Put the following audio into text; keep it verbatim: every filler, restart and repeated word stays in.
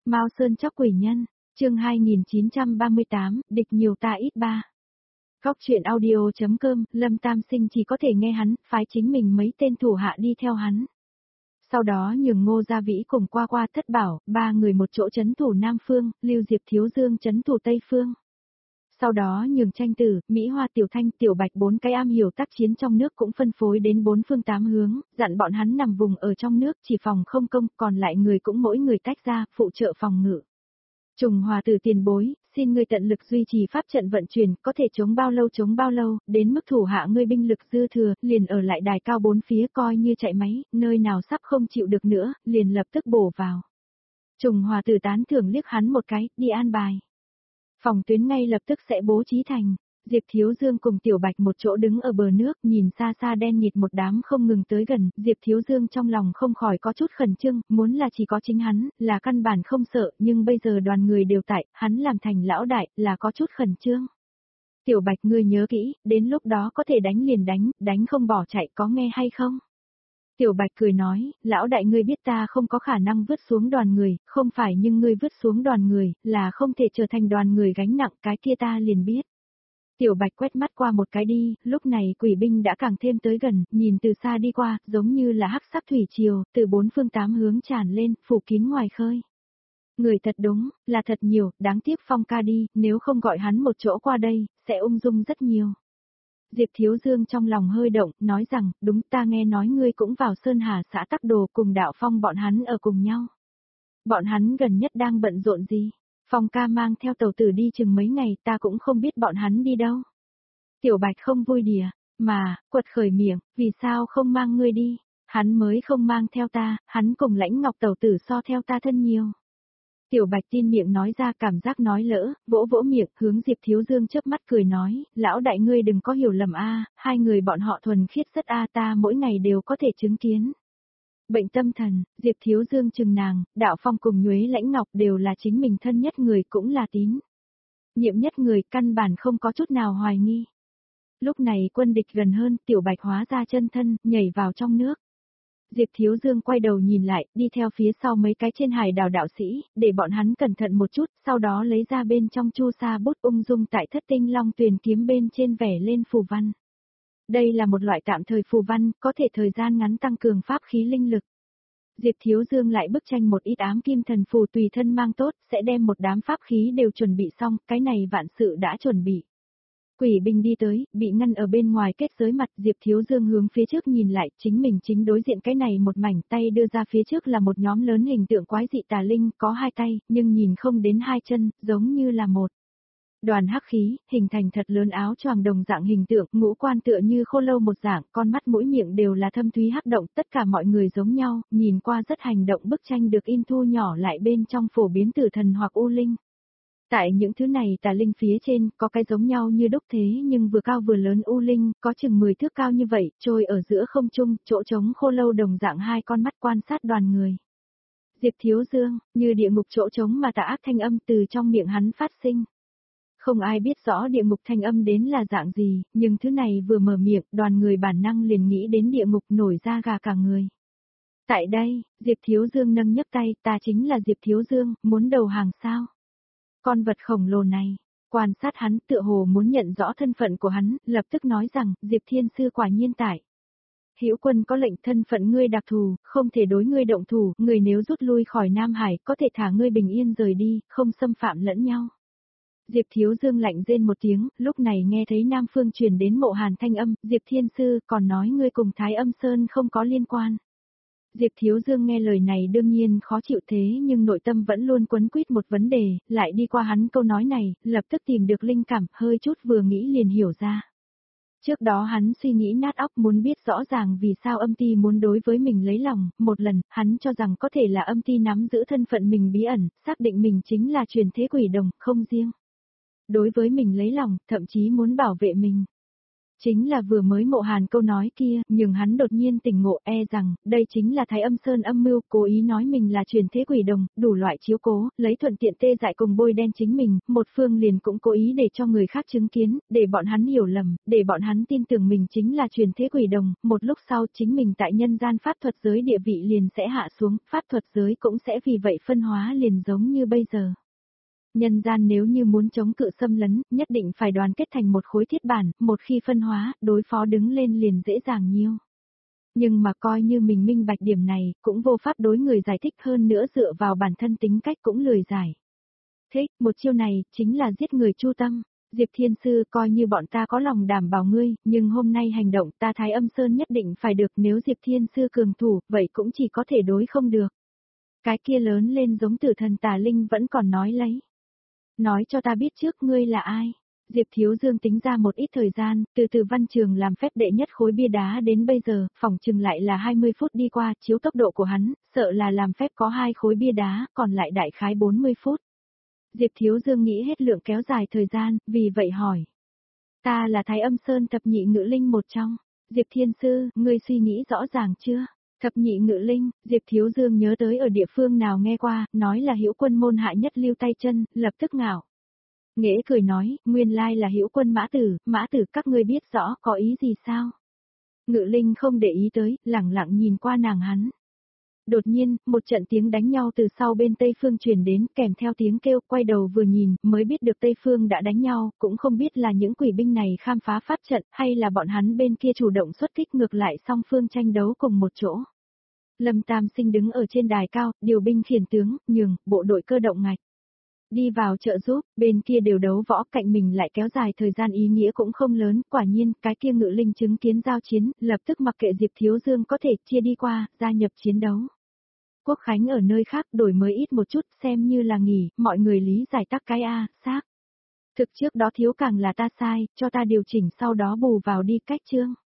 Mao Sơn chóc quỷ nhân, chương hai nghìn chín trăm ba mươi tám, địch nhiều ta ít ba. Góc truyện audio.com, Lâm Tam Sinh chỉ có thể nghe hắn, phái chính mình mấy tên thủ hạ đi theo hắn. Sau đó nhường Ngô Gia Vĩ cùng qua qua thất bảo, ba người một chỗ trấn thủ Nam Phương, Lưu Diệp Thiếu Dương trấn thủ Tây Phương. Sau đó nhường Tranh Tử, Mỹ Hoa Tiểu Thanh, Tiểu Bạch bốn cái am hiểu tác chiến trong nước cũng phân phối đến bốn phương tám hướng, dặn bọn hắn nằm vùng ở trong nước chỉ phòng không công, còn lại người cũng mỗi người tách ra, phụ trợ phòng ngự. Trùng Hòa Tử tiền bối, xin ngươi tận lực duy trì pháp trận vận chuyển, có thể chống bao lâu chống bao lâu, đến mức thủ hạ ngươi binh lực dư thừa, liền ở lại đài cao bốn phía coi như chạy máy, nơi nào sắp không chịu được nữa, liền lập tức bổ vào. Trùng Hòa Tử tán thưởng liếc hắn một cái, đi an bài. Phòng tuyến ngay lập tức sẽ bố trí thành. Diệp Thiếu Dương cùng Tiểu Bạch một chỗ đứng ở bờ nước, nhìn xa xa đen nhịt một đám không ngừng tới gần, Diệp Thiếu Dương trong lòng không khỏi có chút khẩn trương, muốn là chỉ có chính hắn, là căn bản không sợ, nhưng bây giờ đoàn người đều tại, hắn làm thành lão đại, là có chút khẩn trương. Tiểu Bạch ngươi nhớ kỹ, đến lúc đó có thể đánh liền đánh, đánh không bỏ chạy, có nghe hay không? Tiểu Bạch cười nói, lão đại ngươi biết ta không có khả năng vứt xuống đoàn người, không phải nhưng ngươi vứt xuống đoàn người, là không thể trở thành đoàn người gánh nặng, cái kia ta liền biết. Tiểu Bạch quét mắt qua một cái đi, lúc này quỷ binh đã càng thêm tới gần, nhìn từ xa đi qua, giống như là hắc sắc thủy triều, từ bốn phương tám hướng tràn lên, phủ kín ngoài khơi. Người thật đúng, là thật nhiều, đáng tiếc Phong ca đi, nếu không gọi hắn một chỗ qua đây, sẽ ung dung rất nhiều. Diệp Thiếu Dương trong lòng hơi động, nói rằng, đúng ta nghe nói ngươi cũng vào Sơn Hà xã Tắc Đồ cùng Đạo Phong bọn hắn ở cùng nhau. Bọn hắn gần nhất đang bận rộn gì? Phong ca mang theo tàu tử đi chừng mấy ngày ta cũng không biết bọn hắn đi đâu. Tiểu Bạch không vui đìa, mà, quật khởi miệng, vì sao không mang ngươi đi? Hắn mới không mang theo ta, hắn cùng Lãnh Ngọc tàu tử so theo ta thân nhiều. Tiểu Bạch tin miệng nói ra cảm giác nói lỡ, vỗ vỗ miệng, hướng Diệp Thiếu Dương chớp mắt cười nói, lão đại ngươi đừng có hiểu lầm a, hai người bọn họ thuần khiết rất a ta mỗi ngày đều có thể chứng kiến. Bệnh tâm thần, Diệp Thiếu Dương chừng nàng, Đạo Phong cùng Nhuế Lãnh Ngọc đều là chính mình thân nhất người cũng là tín. Nhiệm nhất người căn bản không có chút nào hoài nghi. Lúc này quân địch gần hơn, Tiểu Bạch hóa ra chân thân, nhảy vào trong nước. Diệp Thiếu Dương quay đầu nhìn lại, đi theo phía sau mấy cái trên hải đảo đạo sĩ, để bọn hắn cẩn thận một chút, sau đó lấy ra bên trong chu sa bút ung dung tại Thất Tinh Long Tuyền kiếm bên trên vẽ lên phù văn. Đây là một loại tạm thời phù văn, có thể thời gian ngắn tăng cường pháp khí linh lực. Diệp Thiếu Dương lại bức tranh một ít ám kim thần phù tùy thân mang tốt, sẽ đem một đám pháp khí đều chuẩn bị xong, cái này vạn sự đã chuẩn bị. Quỷ binh đi tới, bị ngăn ở bên ngoài kết giới mặt, Diệp Thiếu Dương hướng phía trước nhìn lại, chính mình chính đối diện cái này một mảnh tay đưa ra phía trước là một nhóm lớn hình tượng quái dị tà linh, có hai tay, nhưng nhìn không đến hai chân, giống như là một đoàn hắc khí, hình thành thật lớn áo choàng đồng dạng hình tượng, ngũ quan tựa như khô lâu một dạng, con mắt mũi miệng đều là thâm thúy hắc động, tất cả mọi người giống nhau, nhìn qua rất hành động bức tranh được in thu nhỏ lại bên trong phổ biến tử thần hoặc u linh. Tại những thứ này tà linh phía trên, có cái giống nhau như đúc thế nhưng vừa cao vừa lớn u linh, có chừng mười thước cao như vậy, trôi ở giữa không trung, chỗ trống khô lâu đồng dạng hai con mắt quan sát đoàn người. Diệp Thiếu Dương, như địa ngục chỗ trống mà tà ác thanh âm từ trong miệng hắn phát sinh. Không ai biết rõ địa ngục thanh âm đến là dạng gì, nhưng thứ này vừa mở miệng, đoàn người bản năng liền nghĩ đến địa ngục nổi da gà cả người. Tại đây, Diệp Thiếu Dương nâng nhấc tay, ta chính là Diệp Thiếu Dương, muốn đầu hàng sao? Con vật khổng lồ này, quan sát hắn tựa hồ muốn nhận rõ thân phận của hắn, lập tức nói rằng, Diệp Thiên Sư quả nhiên tại. Hữu quân có lệnh thân phận ngươi đặc thù, không thể đối ngươi động thủ, người nếu rút lui khỏi Nam Hải, có thể thả ngươi bình yên rời đi, không xâm phạm lẫn nhau. Diệp Thiếu Dương lạnh rên một tiếng, lúc này nghe thấy Nam Phương truyền đến Mộ Hàn thanh âm, Diệp Thiên Sư còn nói ngươi cùng Thái Âm Sơn không có liên quan. Diệp Thiếu Dương nghe lời này đương nhiên khó chịu thế nhưng nội tâm vẫn luôn quấn quýt một vấn đề, lại đi qua hắn câu nói này, lập tức tìm được linh cảm, hơi chút vừa nghĩ liền hiểu ra. Trước đó hắn suy nghĩ nát óc muốn biết rõ ràng vì sao âm ti muốn đối với mình lấy lòng, một lần, hắn cho rằng có thể là âm ti nắm giữ thân phận mình bí ẩn, xác định mình chính là truyền thế quỷ đồng, không riêng. Đối với mình lấy lòng, thậm chí muốn bảo vệ mình. Chính là vừa mới Mộ Hàn câu nói kia, nhưng hắn đột nhiên tỉnh ngộ e rằng, đây chính là Thái Âm Sơn âm mưu, cố ý nói mình là truyền thế quỷ đồng, đủ loại chiếu cố, lấy thuận tiện tê dại cùng bôi đen chính mình, một phương liền cũng cố ý để cho người khác chứng kiến, để bọn hắn hiểu lầm, để bọn hắn tin tưởng mình chính là truyền thế quỷ đồng, một lúc sau chính mình tại nhân gian pháp thuật giới địa vị liền sẽ hạ xuống, pháp thuật giới cũng sẽ vì vậy phân hóa liền giống như bây giờ. Nhân gian nếu như muốn chống cự xâm lấn, nhất định phải đoàn kết thành một khối thiết bản, một khi phân hóa, đối phó đứng lên liền dễ dàng nhiều. Nhưng mà coi như mình minh bạch điểm này, cũng vô pháp đối người giải thích hơn nữa dựa vào bản thân tính cách cũng lười giải. Thế, một chiêu này, chính là giết người chu tâm. Diệp Thiên Sư coi như bọn ta có lòng đảm bảo ngươi, nhưng hôm nay hành động ta Thái Âm Sơn nhất định phải được, nếu Diệp Thiên Sư cường thủ, vậy cũng chỉ có thể đối không được. Cái kia lớn lên giống tử thần tà linh vẫn còn nói lấy. Nói cho ta biết trước ngươi là ai. Diệp Thiếu Dương tính ra một ít thời gian, từ từ văn trường làm phép đệ nhất khối bia đá đến bây giờ, phỏng chừng lại là hai mươi phút đi qua, chiếu tốc độ của hắn, sợ là làm phép có hai khối bia đá, còn lại đại khái bốn mươi phút. Diệp Thiếu Dương nghĩ hết lượng kéo dài thời gian, vì vậy hỏi. Ta là Thái Âm Sơn thập nhị ngự linh một trong. Diệp Thiên Sư, ngươi suy nghĩ rõ ràng chưa? Thập nhị ngự linh, Diệp Thiếu Dương nhớ tới ở địa phương nào nghe qua, nói là Hữu Quân môn hạ nhất lưu tay chân, lập tức ngạo. Nghễ cười nói, nguyên lai là Hữu Quân Mã Tử, Mã Tử các ngươi biết rõ có ý gì sao? Ngự linh không để ý tới, lẳng lặng nhìn qua nàng hắn. Đột nhiên, một trận tiếng đánh nhau từ sau bên Tây Phương truyền đến, kèm theo tiếng kêu, quay đầu vừa nhìn, mới biết được Tây Phương đã đánh nhau, cũng không biết là những quỷ binh này khám phá pháp trận, hay là bọn hắn bên kia chủ động xuất kích ngược lại song phương tranh đấu cùng một chỗ. Lâm Tam Sinh đứng ở trên đài cao, điều binh khiển tướng, nhường, bộ đội cơ động ngạch. Đi vào trợ giúp, bên kia đều đấu võ, cạnh mình lại kéo dài thời gian, ý nghĩa cũng không lớn, quả nhiên, cái kia ngự linh chứng kiến giao chiến, lập tức mặc kệ Diệp Thiếu Dương có thể chia đi qua, gia nhập chiến đấu. Quốc khánh ở nơi khác đổi mới ít một chút, xem như là nghỉ, mọi người lý giải tắc cái A, xác. Thực trước đó thiếu càng là ta sai, cho ta điều chỉnh sau đó bù vào đi cách chương.